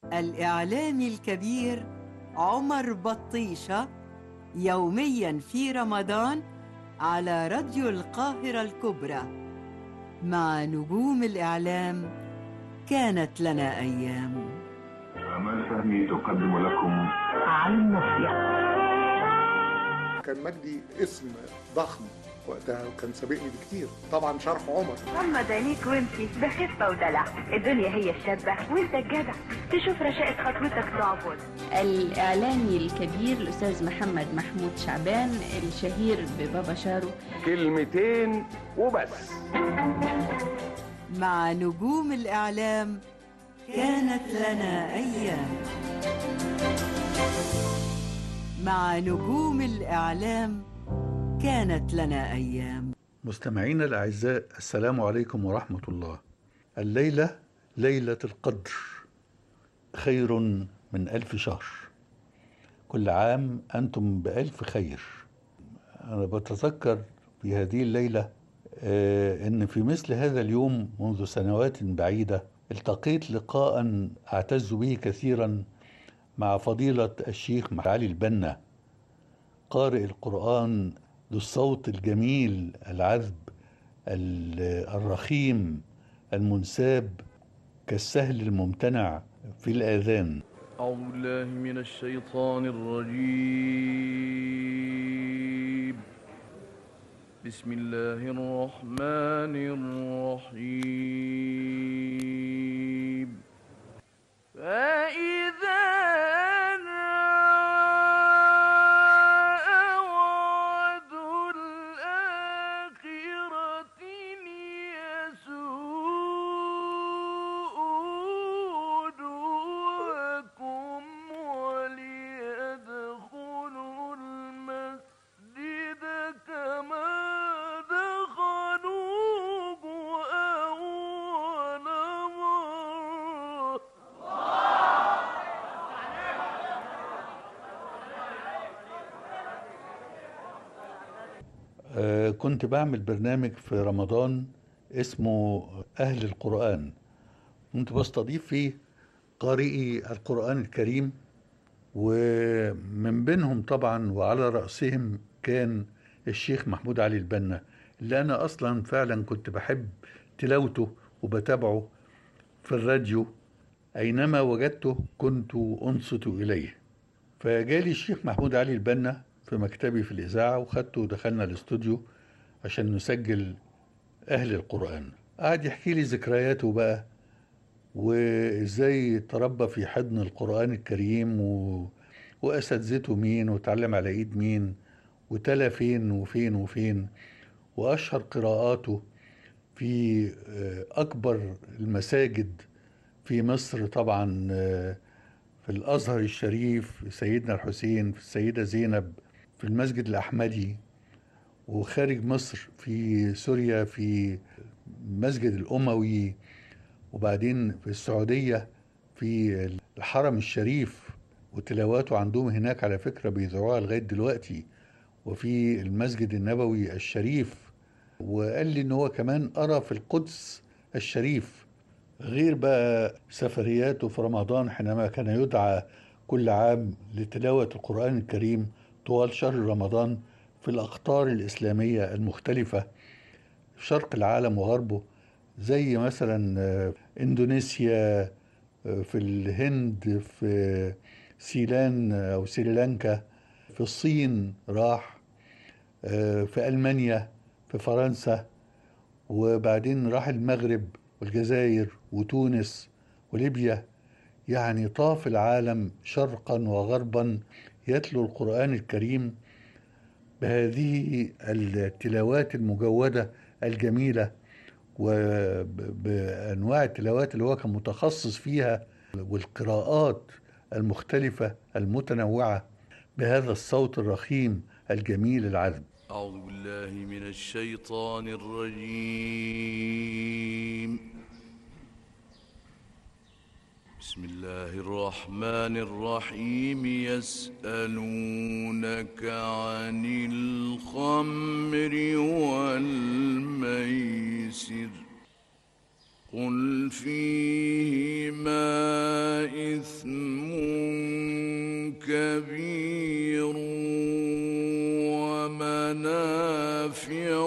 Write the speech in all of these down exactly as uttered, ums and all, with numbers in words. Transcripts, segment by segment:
الإعلامي الكبير عمر بطيشة يومياً في رمضان على راديو القاهرة الكبرى مع نجوم الإعلام. كانت لنا أيام. آمال فهمي تقدم لكم عن مصيح. كان مجدي اسم ضخم وقتها وكان سابقني بكتير، طبعا شرح عمر. غمض عينيك وامشي، ده خفه ودلع، الدنيا هي الشابه وانت الجدع، تشوف رشاقة خطوتك تعبد. الإعلامي الكبير الأستاذ محمد محمود شعبان الشهير ببابا شارو. كلمتين وبس. مع نجوم الإعلام كانت لنا أيام. مع نجوم الإعلام كانت لنا أيام. مستمعينا الأعزاء، السلام عليكم ورحمة الله. الليلة ليلة القدر، خير من ألف شهر. كل عام أنتم بألف خير. أنا بتذكر في هذه الليلة آه أن في مثل هذا اليوم منذ سنوات بعيدة التقيت لقاء أعتز به كثيرا مع فضيلة الشيخ علي البنا، قارئ القرآن ذو الصوت الجميل العذب الرخيم المنساب كالسهل الممتنع في الآذان. أعوذ بالله من الشيطان الرجيم. بسم الله الرحمن الرحيم. فإذا كنت بعمل برنامج في رمضان اسمه أهل القرآن، كنت بستضيف فيه قارئي القرآن الكريم، ومن بينهم طبعا وعلى رأسهم كان الشيخ محمود علي البنا، اللي أنا أصلا فعلا كنت بحب تلاوته وبتابعه في الراديو، أينما وجدته كنت أنصت إليه. فجالي الشيخ محمود علي البنا في مكتبي في الإذاعة وخدته ودخلنا الاستوديو عشان نسجل أهل القرآن. قعد يحكي لي ذكرياته بقى، وإزاي تربى في حضن القرآن الكريم و... وأساتذته مين وتعلم على إيد مين وتلا فين وفين وفين، وأشهر قراءاته في أكبر المساجد في مصر طبعا، في الأزهر الشريف سيدنا الحسين، في السيدة زينب، في المسجد الأحمدي، وخارج مصر في سوريا في المسجد الأموي، وبعدين في السعودية في الحرم الشريف، وتلاواته عندهم هناك على فكرة بيذاعوها لغاية دلوقتي، وفي المسجد النبوي الشريف. وقال لي إن هو كمان قرأ في القدس الشريف، غير بقى سفرياته في رمضان حينما كان يدعى كل عام لتلاوة القرآن الكريم طوال شهر رمضان في الأقطار الإسلامية المختلفة في شرق العالم وغربه، زي مثلا إندونيسيا، في الهند، في سيلان أو سريلانكا، في الصين راح، في ألمانيا، في فرنسا، وبعدين راح المغرب والجزائر وتونس وليبيا. يعني طاف العالم شرقا وغربا يتلو القرآن الكريم بهذه التلاوات المجودة الجميلة، وبأنواع التلاوات اللي هو كان متخصص فيها، والقراءات المختلفة المتنوعة بهذا الصوت الرخيم الجميل العذب. أعوذ بالله من الشيطان الرجيم. بسم الله الرحمن الرحيم. يسألونك عن الخمر والميسر قل فيهما إثم كبير ومنافع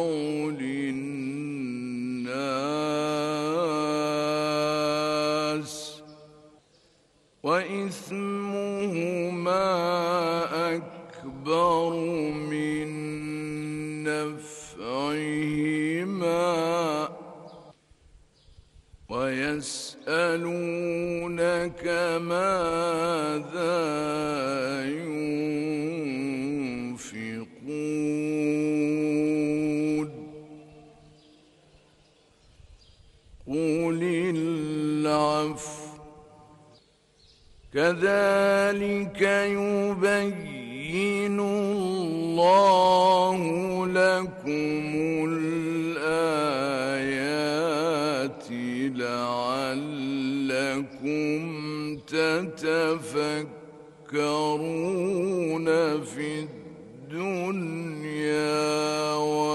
للناس وإثمهما أكبر من نفعهما ويسألونك ماذا ينفقون قل العفو كذلك يبين الله لكم الآيات لعلكم تتفكرون في الدنيا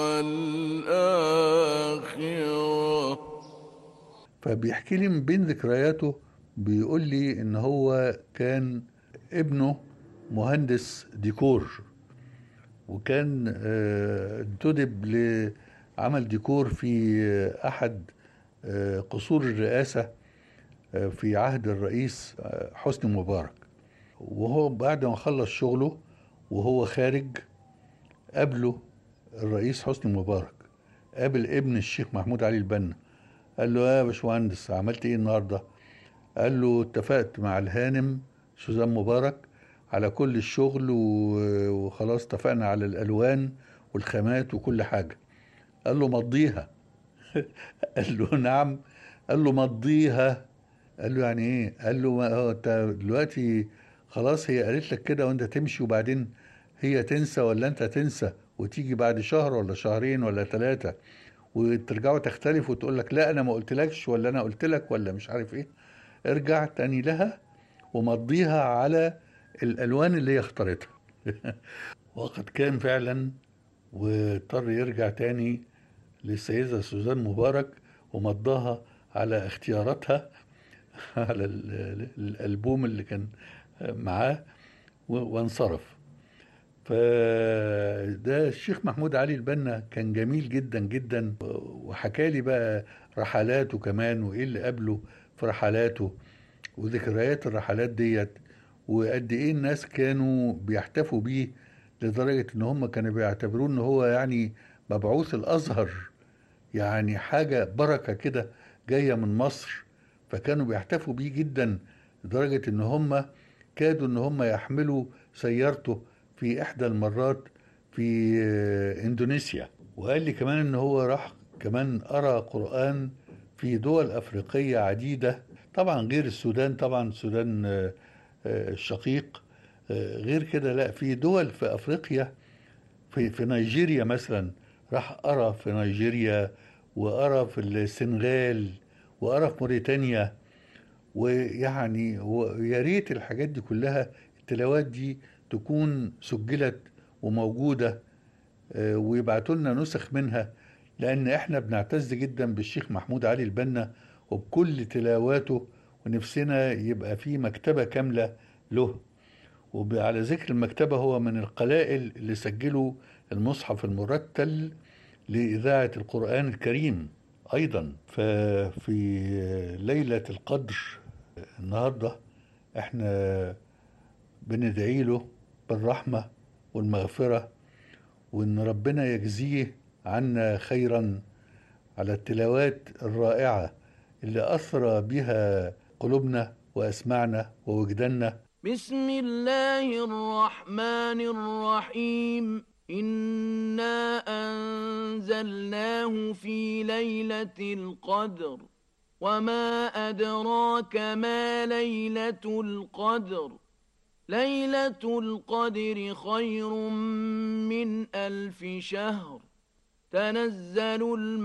والآخرة. فبيحكي لي من بين ذكرياته، بيقول لي ان هو كان ابنه مهندس ديكور، وكان انتدب لعمل ديكور في احد قصور الرئاسة في عهد الرئيس حسني مبارك. وهو بعد ما خلص شغله وهو خارج قابله الرئيس حسني مبارك، قابل ابن الشيخ محمود علي البنا، قال له يا باشمهندس عملت ايه النهارده؟ قال له اتفقت مع الهانم سوزان مبارك على كل الشغل وخلاص اتفقنا على الالوان والخامات وكل حاجه. قال له مضيها. قال له نعم. قال له مضيها. قال له يعني ايه؟ قال له ما هو انت دلوقتي خلاص هي قالت لك كده وانت تمشي وبعدين هي تنسى ولا انت تنسى وتيجي بعد شهر ولا شهرين ولا ثلاثه وترجعوا تختلفوا وتقول لك لا انا ما قلتلكش ولا انا قلت لك ولا مش عارف ايه. ارجع تاني لها ومضيها على الالوان اللي هي اختارتها. وقد كان فعلا، واضطر يرجع تاني للسيدة سوزان مبارك ومضاها على اختياراتها على الألبوم اللي كان معاه وانصرف. فده الشيخ محمود علي البنا كان جميل جدا جدا، وحكى لي بقى رحلاته كمان وايه اللي قابله في رحلاته وذكريات الرحلات ديت، وقد ايه الناس كانوا بيحتفوا بيه لدرجة ان هم كانوا بيعتبروه ان هو يعني مبعوث الازهر، يعني حاجة بركة كده جاية من مصر. فكانوا بيحتفوا بيه جدا لدرجة ان هم كادوا ان هم يحملوا سيارته في احدى المرات في اندونيسيا. وقال لي كمان ان هو راح كمان قرأ قرآن في دول افريقية عديدة، طبعا غير السودان، طبعا السودان الشقيق. غير كده لا، في دول في افريقيا، في في نيجيريا مثلا راح قرأ في نيجيريا، وقرأ في السنغال، وقرأ في موريتانيا. ويعني ويا ريت الحاجات دي كلها، التلاوات دي تكون سجلت وموجودة ويبعتوا لنا نسخ منها، لأن احنا بنعتز جدا بالشيخ محمود علي البنا وبكل تلاواته، ونفسنا يبقى في مكتبة كاملة له. وعلى ذكر المكتبة، هو من القلائل اللي سجلوا المصحف المرتل لإذاعة القرآن الكريم أيضا. ففي ليلة القدر النهاردة احنا بندعي له بالرحمة والمغفرة، وإن ربنا يجزيه عنا خيرا على التلاوات الرائعة اللي أثرى بها قلوبنا وأسمعنا ووجداننا. بسم الله الرحمن الرحيم. إنا أنزلناه في ليلة القدر وما أدراك ما ليلة القدر ليلة القدر خير من ألف شهر تنزل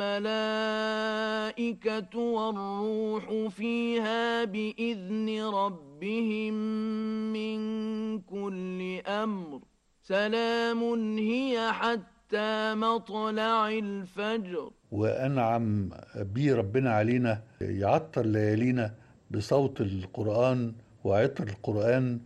الملائكة والروح فيها بإذن ربهم من كل أمر سلام هي حتى مطلع الفجر. وأنعم بيه ربنا علينا، يعطر ليالينا بصوت القرآن وعطر القرآن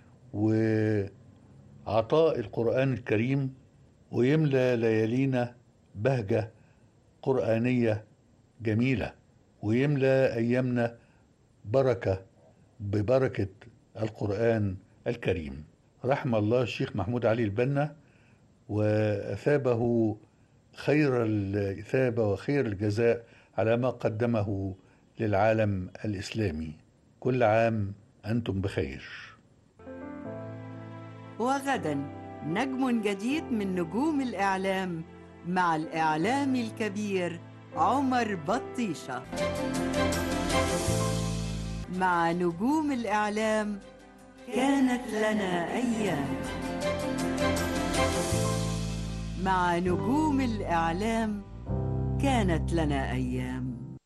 وعطاء القرآن الكريم، ويملى ليالينا بهجة قرآنية جميلة، ويملى أيامنا بركة ببركة القرآن الكريم. رحم الله الشيخ محمود علي البنا وأثابه خير الإثابة وخير الجزاء على ما قدمه للعالم الإسلامي. كل عام أنتم بخير. وغدا نجم جديد من نجوم الإعلام مع الإعلامي الكبير عمر بطيشة. مع نجوم الإعلام كانت لنا أيام. مع نجوم الإعلام كانت لنا أيام.